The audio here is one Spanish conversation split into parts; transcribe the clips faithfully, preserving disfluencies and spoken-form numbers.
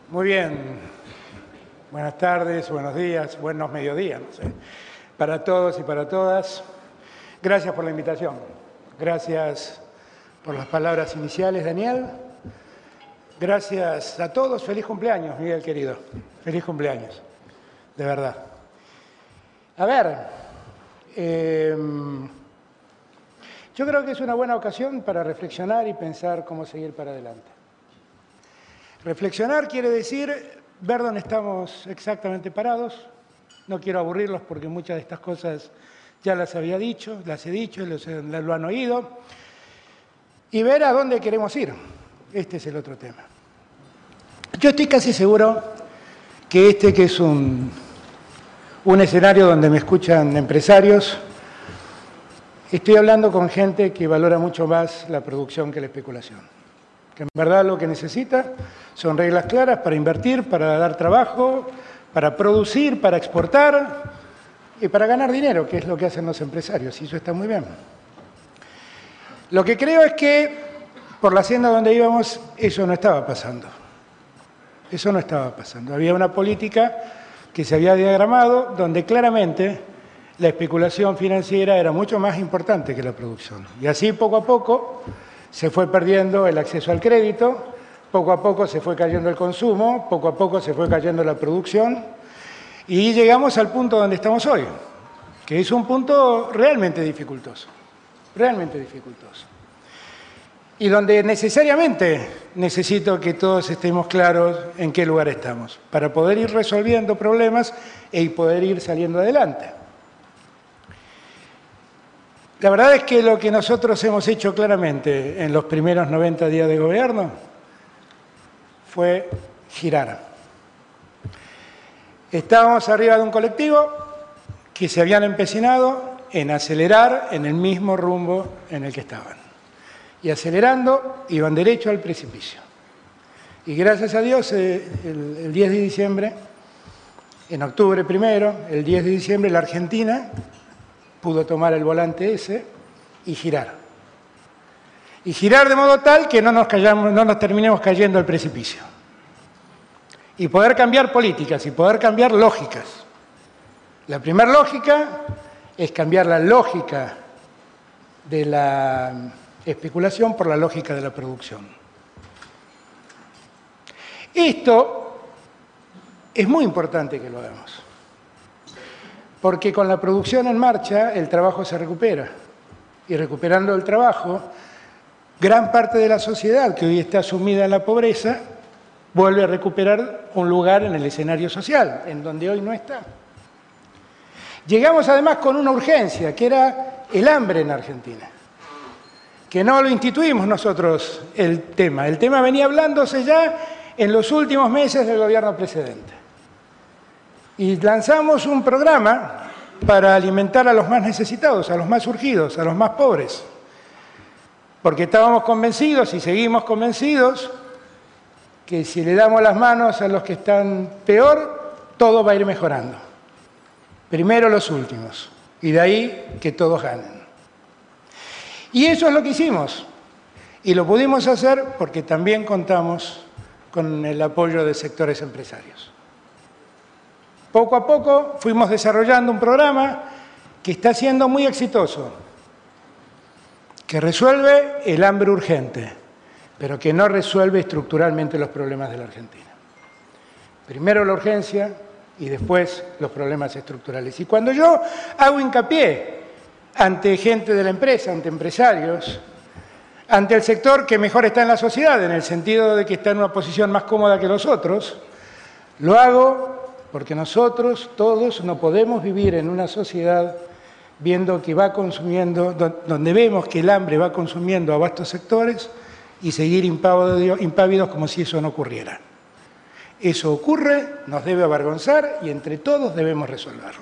Muy bien. Buenas tardes, buenos días, buenos mediodías, no sé, para todos y para todas. Gracias por la invitación. Gracias por las palabras iniciales, Daniel. Gracias a todos. Feliz cumpleaños, Miguel querido. Feliz cumpleaños, de verdad. A ver, eh, yo creo que es una buena ocasión para reflexionar y pensar cómo seguir para adelante. Reflexionar quiere decir ver dónde estamos exactamente parados. No quiero aburrirlos porque muchas de estas cosas ya las había dicho, las he dicho, los, lo han oído. Y ver a dónde queremos ir. Este es el otro tema. Yo estoy casi seguro que este, que es un, un escenario donde me escuchan empresarios, estoy hablando con gente que valora mucho más la producción que la especulación. Que en verdad lo que necesita son reglas claras para invertir, para dar trabajo, para producir, para exportar y para ganar dinero, que es lo que hacen los empresarios, y eso está muy bien. Lo que creo es que por la senda donde íbamos, eso no estaba pasando. Eso no estaba pasando. Había una política que se había diagramado donde claramente la especulación financiera era mucho más importante que la producción. Y así poco a poco se fue perdiendo el acceso al crédito, poco a poco se fue cayendo el consumo, poco a poco se fue cayendo la producción y llegamos al punto donde estamos hoy, que es un punto realmente dificultoso, realmente dificultoso. Y donde necesariamente necesito que todos estemos claros en qué lugar estamos, para poder ir resolviendo problemas y poder ir saliendo adelante. La verdad es que lo que nosotros hemos hecho claramente en los primeros noventa días de gobierno fue girar. Estábamos arriba de un colectivo que se habían empecinado en acelerar en el mismo rumbo en el que estaban. Y acelerando, iban derecho al precipicio. Y gracias a Dios, el, el diez de diciembre, en octubre primero, el diez de diciembre, la Argentina pudo tomar el volante ese y girar. Y girar de modo tal que no nos, callamos, no nos terminemos cayendo al precipicio. Y poder cambiar políticas y poder cambiar lógicas. La primera lógica es cambiar la lógica de la especulación por la lógica de la producción. Esto es muy importante que lo hagamos. Porque con la producción en marcha, el trabajo se recupera. Y recuperando el trabajo, gran parte de la sociedad que hoy está sumida en la pobreza vuelve a recuperar un lugar en el escenario social, en donde hoy no está. Llegamos además con una urgencia, que era el hambre en Argentina. Que no lo instituimos nosotros el tema. El tema venía hablándose ya en los últimos meses del gobierno precedente. Y lanzamos un programa para alimentar a los más necesitados, a los más urgidos, a los más pobres. Porque estábamos convencidos y seguimos convencidos que si le damos las manos a los que están peor, todo va a ir mejorando. Primero los últimos, y de ahí que todos ganen. Y eso es lo que hicimos. Y lo pudimos hacer porque también contamos con el apoyo de sectores empresarios. Poco a poco fuimos desarrollando un programa que está siendo muy exitoso, que resuelve el hambre urgente, pero que no resuelve estructuralmente los problemas de la Argentina. Primero la urgencia y después los problemas estructurales. Y cuando yo hago hincapié ante gente de la empresa, ante empresarios, ante el sector que mejor está en la sociedad, en el sentido de que está en una posición más cómoda que los otros, lo hago porque nosotros todos no podemos vivir en una sociedad viendo que va consumiendo, donde vemos que el hambre va consumiendo a vastos sectores y seguir impávidos como si eso no ocurriera. Eso ocurre, nos debe avergonzar y entre todos debemos resolverlo.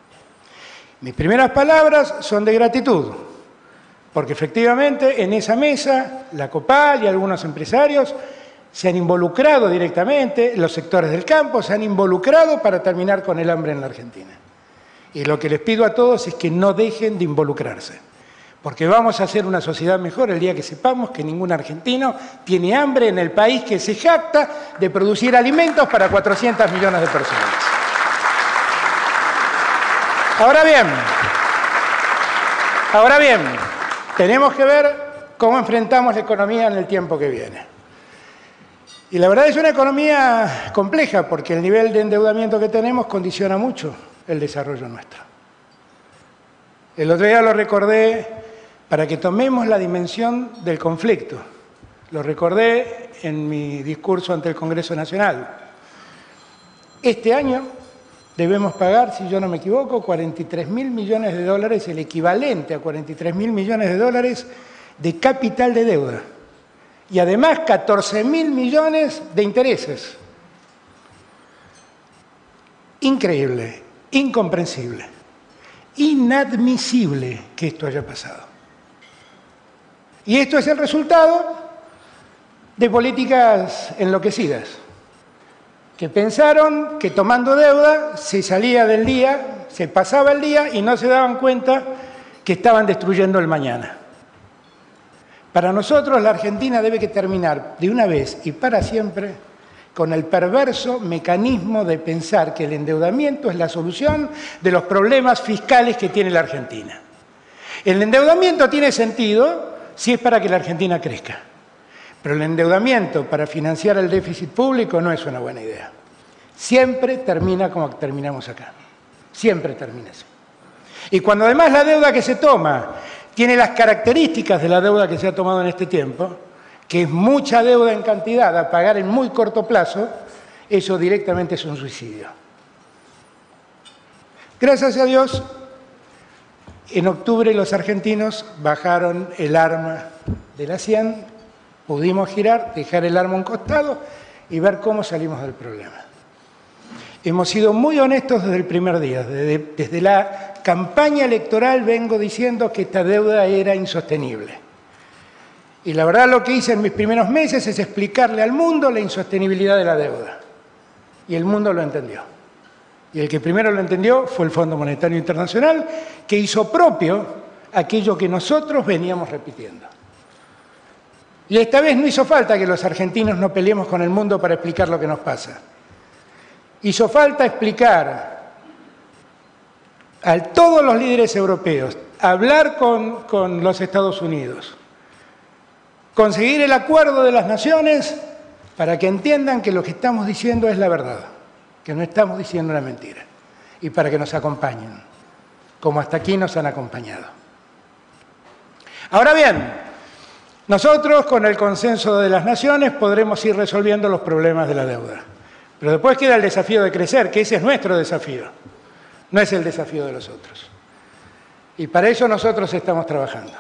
Mis primeras palabras son de gratitud, porque efectivamente en esa mesa la COPAL y algunos empresarios se han involucrado directamente, los sectores del campo se han involucrado para terminar con el hambre en la Argentina. Y lo que les pido a todos es que no dejen de involucrarse, Porque vamos a hacer una sociedad mejor el día que sepamos que ningún argentino tiene hambre en el país que se jacta de producir alimentos para cuatrocientos millones de personas. Ahora bien, ahora bien, tenemos que ver cómo enfrentamos la economía en el tiempo que viene. Y la verdad es una economía compleja porque el nivel de endeudamiento que tenemos condiciona mucho el desarrollo nuestro. El otro día lo recordé para que tomemos la dimensión del conflicto. Lo recordé en mi discurso ante el Congreso Nacional. Este año debemos pagar, si yo no me equivoco, cuarenta y tres mil millones de dólares, el equivalente a cuarenta y tres mil millones de dólares de capital de deuda. Y además catorce mil millones de intereses. Increíble, incomprensible, inadmisible que esto haya pasado. Y esto es el resultado de políticas enloquecidas, que pensaron que tomando deuda se salía del día, se pasaba el día y no se daban cuenta que estaban destruyendo el mañana. Para nosotros la Argentina debe que terminar de una vez y para siempre con el perverso mecanismo de pensar que el endeudamiento es la solución de los problemas fiscales que tiene la Argentina. El endeudamiento tiene sentido si es para que la Argentina crezca. Pero el endeudamiento para financiar el déficit público no es una buena idea. Siempre termina como terminamos acá. Siempre termina así. Y cuando además la deuda que se toma tiene las características de la deuda que se ha tomado en este tiempo, que es mucha deuda en cantidad a pagar en muy corto plazo, eso directamente es un suicidio. Gracias a Dios, en octubre los argentinos bajaron el arma de la cien, pudimos girar, dejar el arma a un costado y ver cómo salimos del problema. Hemos sido muy honestos desde el primer día. Desde, desde la campaña electoral vengo diciendo que esta deuda era insostenible. Y la verdad lo que hice en mis primeros meses es explicarle al mundo la insostenibilidad de la deuda. Y el mundo lo entendió. Y el que primero lo entendió fue el Fondo Monetario Internacional, que hizo propio aquello que nosotros veníamos repitiendo. Y esta vez no hizo falta que los argentinos no peleemos con el mundo para explicar lo que nos pasa. Hizo falta explicar a todos los líderes europeos, hablar con, con los Estados Unidos, conseguir el acuerdo de las naciones para que entiendan que lo que estamos diciendo es la verdad, que no estamos diciendo una mentira, y para que nos acompañen, como hasta aquí nos han acompañado. Ahora bien, nosotros con el consenso de las naciones podremos ir resolviendo los problemas de la deuda. Pero después queda el desafío de crecer, que ese es nuestro desafío, no es el desafío de los otros. Y para eso nosotros estamos trabajando.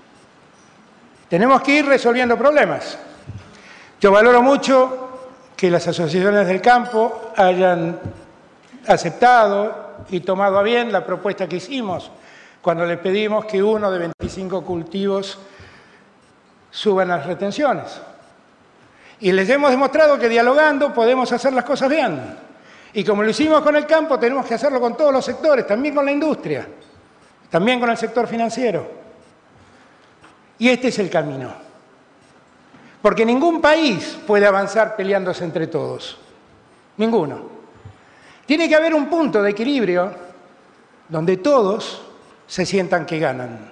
Tenemos que ir resolviendo problemas. Yo valoro mucho que las asociaciones del campo hayan aceptado y tomado a bien la propuesta que hicimos cuando les pedimos que uno de veinticinco cultivos suban las retenciones. Y les hemos demostrado que dialogando podemos hacer las cosas bien. Y como lo hicimos con el campo, tenemos que hacerlo con todos los sectores, también con la industria, también con el sector financiero. Y este es el camino. Porque ningún país puede avanzar peleándose entre todos. Ninguno. Tiene que haber un punto de equilibrio donde todos se sientan que ganan.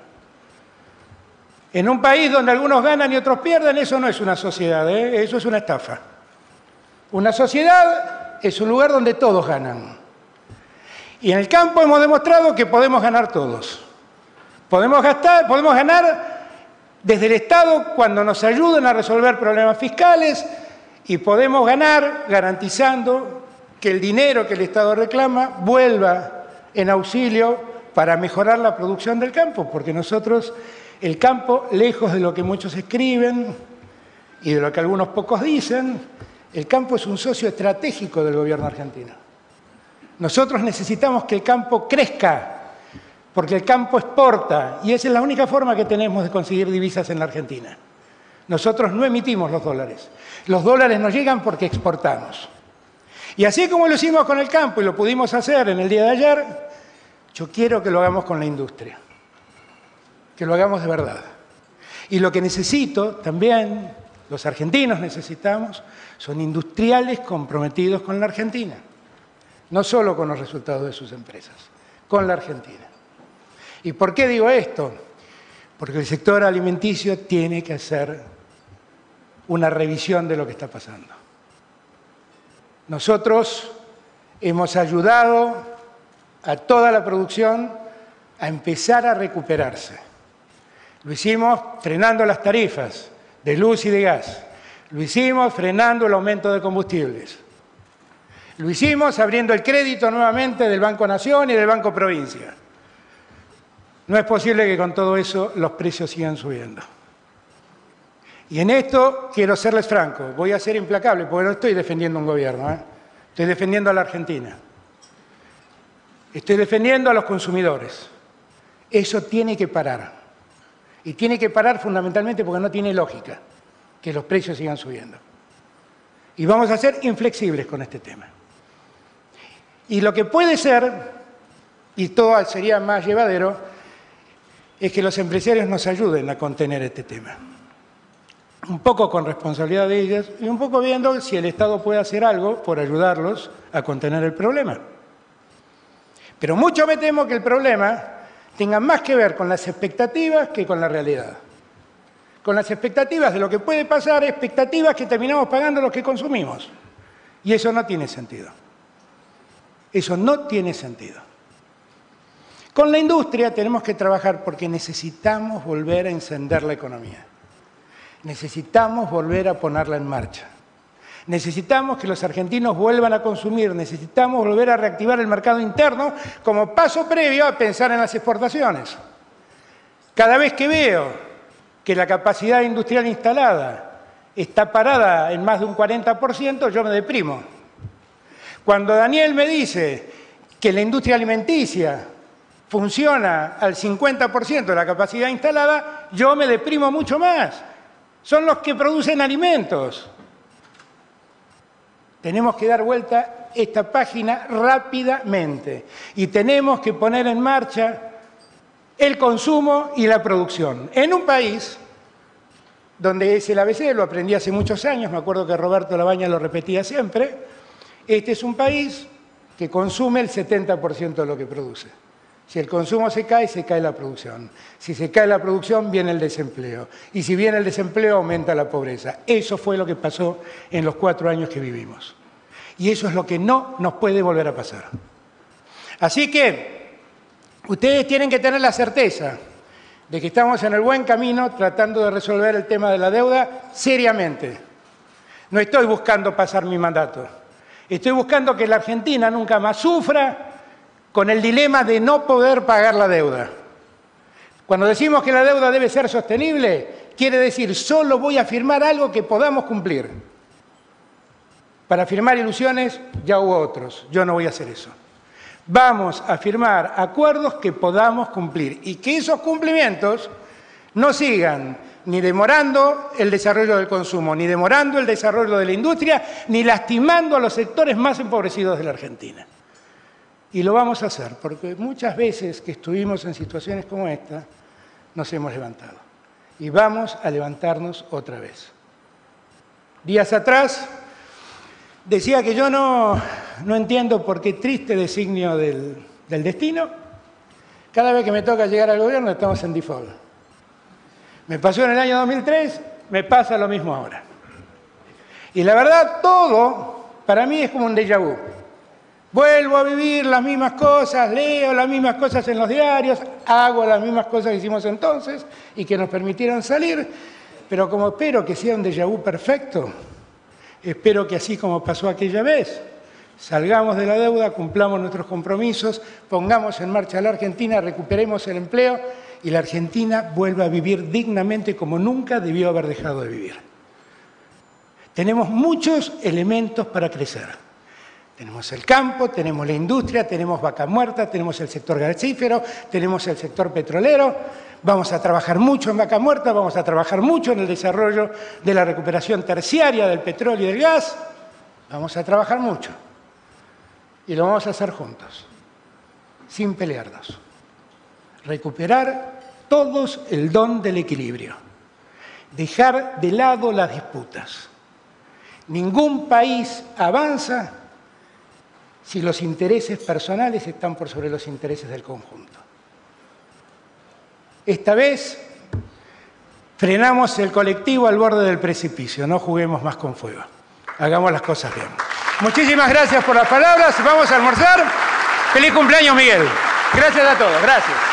En un país donde algunos ganan y otros pierden, eso no es una sociedad, ¿eh? Eso es una estafa. Una sociedad es un lugar donde todos ganan. Y en el campo hemos demostrado que podemos ganar todos. Podemos, gastar, podemos ganar desde el Estado cuando nos ayuden a resolver problemas fiscales y podemos ganar garantizando que el dinero que el Estado reclama vuelva en auxilio para mejorar la producción del campo, porque nosotros... El campo, lejos de lo que muchos escriben y de lo que algunos pocos dicen, el campo es un socio estratégico del gobierno argentino. Nosotros necesitamos que el campo crezca, porque el campo exporta, y esa es la única forma que tenemos de conseguir divisas en la Argentina. Nosotros no emitimos los dólares. Los dólares nos llegan porque exportamos. Y así como lo hicimos con el campo y lo pudimos hacer en el día de ayer, yo quiero que lo hagamos con la industria. que lo hagamos de verdad. Y lo que necesito también, los argentinos necesitamos, son industriales comprometidos con la Argentina. No solo con los resultados de sus empresas, con la Argentina. ¿Y por qué digo esto? Porque el sector alimenticio tiene que hacer una revisión de lo que está pasando. Nosotros hemos ayudado a toda la producción a empezar a recuperarse. Lo hicimos frenando las tarifas de luz y de gas. Lo hicimos frenando el aumento de combustibles. Lo hicimos abriendo el crédito nuevamente del Banco Nación y del Banco Provincia. No es posible que con todo eso los precios sigan subiendo. Y en esto quiero serles franco, voy a ser implacable, porque no estoy defendiendo un gobierno, ¿eh? Estoy defendiendo a la Argentina. Estoy defendiendo a los consumidores. Eso tiene que parar. Y tiene que parar fundamentalmente porque no tiene lógica que los precios sigan subiendo. Y vamos a ser inflexibles con este tema. Y lo que puede ser, y todo sería más llevadero, es que los empresarios nos ayuden a contener este tema. Un poco con responsabilidad de ellos y un poco viendo si el Estado puede hacer algo por ayudarlos a contener el problema. Pero mucho me temo que el problema tenga más que ver con las expectativas que con la realidad. Con las expectativas de lo que puede pasar, expectativas que terminamos pagando los que consumimos. Y eso no tiene sentido. Eso no tiene sentido. Con la industria tenemos que trabajar porque necesitamos volver a encender la economía. Necesitamos volver a ponerla en marcha. Necesitamos que los argentinos vuelvan a consumir, necesitamos volver a reactivar el mercado interno como paso previo a pensar en las exportaciones. Cada vez que veo que la capacidad industrial instalada está parada en más de un cuarenta por ciento, yo me deprimo. Cuando Daniel me dice que la industria alimenticia funciona al cincuenta por ciento de la capacidad instalada, yo me deprimo mucho más. Son los que producen alimentos. Tenemos que dar vuelta esta página rápidamente y tenemos que poner en marcha el consumo y la producción. En un país donde es el A B C, lo aprendí hace muchos años, me acuerdo que Roberto Labaña lo repetía siempre, este es un país que consume el setenta por ciento de lo que produce. Si el consumo se cae, se cae la producción. Si se cae la producción, viene el desempleo. Y si viene el desempleo, aumenta la pobreza. Eso fue lo que pasó en los cuatro años que vivimos. Y eso es lo que no nos puede volver a pasar. Así que ustedes tienen que tener la certeza de que estamos en el buen camino tratando de resolver el tema de la deuda seriamente. No estoy buscando pasar mi mandato. Estoy buscando que la Argentina nunca más sufra con el dilema de no poder pagar la deuda. Cuando decimos que la deuda debe ser sostenible, quiere decir solo voy a firmar algo que podamos cumplir. Para firmar ilusiones ya hubo otros, yo no voy a hacer eso. Vamos a firmar acuerdos que podamos cumplir y que esos cumplimientos no sigan ni demorando el desarrollo del consumo, ni demorando el desarrollo de la industria, ni lastimando a los sectores más empobrecidos de la Argentina. Y lo vamos a hacer, porque muchas veces que estuvimos en situaciones como esta, nos hemos levantado. Y vamos a levantarnos otra vez. Días atrás decía que yo no, no entiendo por qué triste designio del, del destino. Cada vez que me toca llegar al gobierno estamos en default. Me pasó en el año dos mil tres, me pasa lo mismo ahora. Y la verdad, todo para mí es como un déjà vu. Vuelvo a vivir las mismas cosas, leo las mismas cosas en los diarios, hago las mismas cosas que hicimos entonces y que nos permitieron salir, pero como espero que sea un déjà vu perfecto, espero que así como pasó aquella vez, salgamos de la deuda, cumplamos nuestros compromisos, pongamos en marcha a la Argentina, recuperemos el empleo y la Argentina vuelva a vivir dignamente como nunca debió haber dejado de vivir. Tenemos muchos elementos para crecer. Tenemos el campo, tenemos la industria, tenemos Vaca Muerta, tenemos el sector gasífero, tenemos el sector petrolero. Vamos a trabajar mucho en Vaca Muerta, vamos a trabajar mucho en el desarrollo de la recuperación terciaria del petróleo y del gas. Vamos a trabajar mucho. Y lo vamos a hacer juntos, sin pelearnos. Recuperar todos el don del equilibrio. Dejar de lado las disputas. Ningún país avanza si los intereses personales están por sobre los intereses del conjunto. Esta vez frenamos el colectivo al borde del precipicio. No juguemos más con fuego. Hagamos las cosas bien. Muchísimas gracias por las palabras. Vamos a almorzar. Feliz cumpleaños, Miguel. Gracias a todos. Gracias.